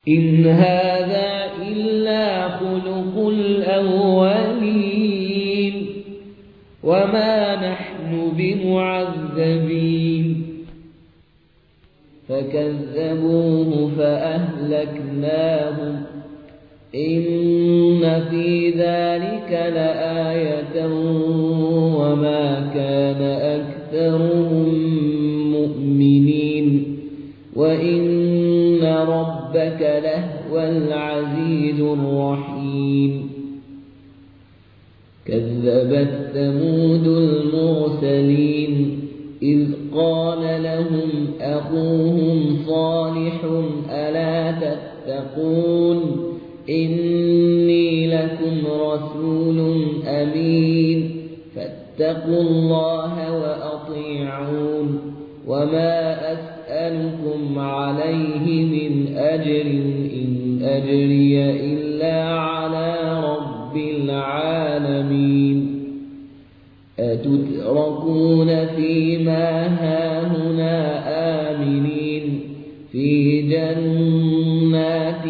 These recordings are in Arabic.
إن هذا إلا خلق الأولين وما نحن بمعذبين فكذبوه فأهلكناهم إن في ذلك لآية وما كان أكثرهم مؤمنين وإن ربك لهو العزيز الرحيم كذبت ثمود المرسلين إذ قال لهم أخوهم صالح ألا تتقون إني لكم رسول أمين فاتقوا الله وأطيعون وما أسألكم عليه من أجر إن أجري إلا على رب العالمين أتتركون فيما هاهنا آمنين في جنات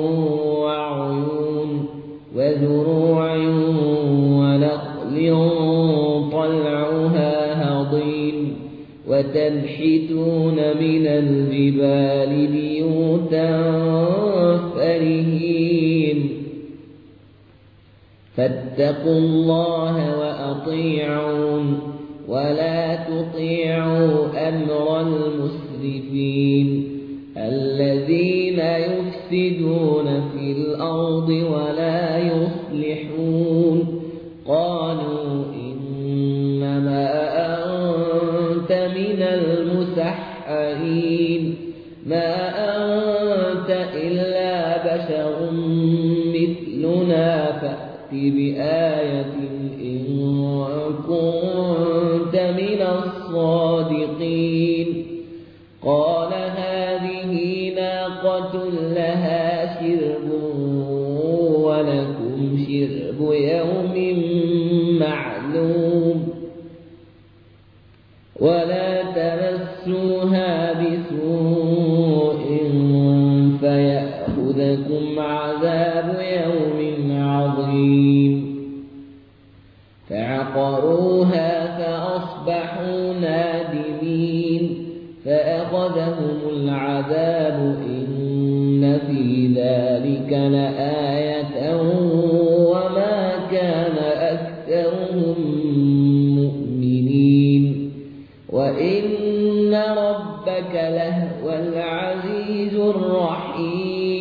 وعيون وزروع ونخل طلعها هضيم وتنحتون من الجبال بيوتا فرهين فاتقوا الله وأطيعون ولا تطيعوا أمر المسرفين الذين يفسدون في الأرض ولا يصلحون قالوا إنما أنت من المسحرين ما أنت إلا بشر مثلنا فأت بآية إن كنت من الصادقين قال هذه ناقة لها شرب ولكم شرب يوم معلوم ولا تمسوها بسوء فيأخذكم عذاب يوم عظيم فعقروها فأصبحوا نادمين فأخذهم العذاب إن في ذلك لآية وما كان أكثرهم مؤمنين وإن ربك لهو العزيز الرحيم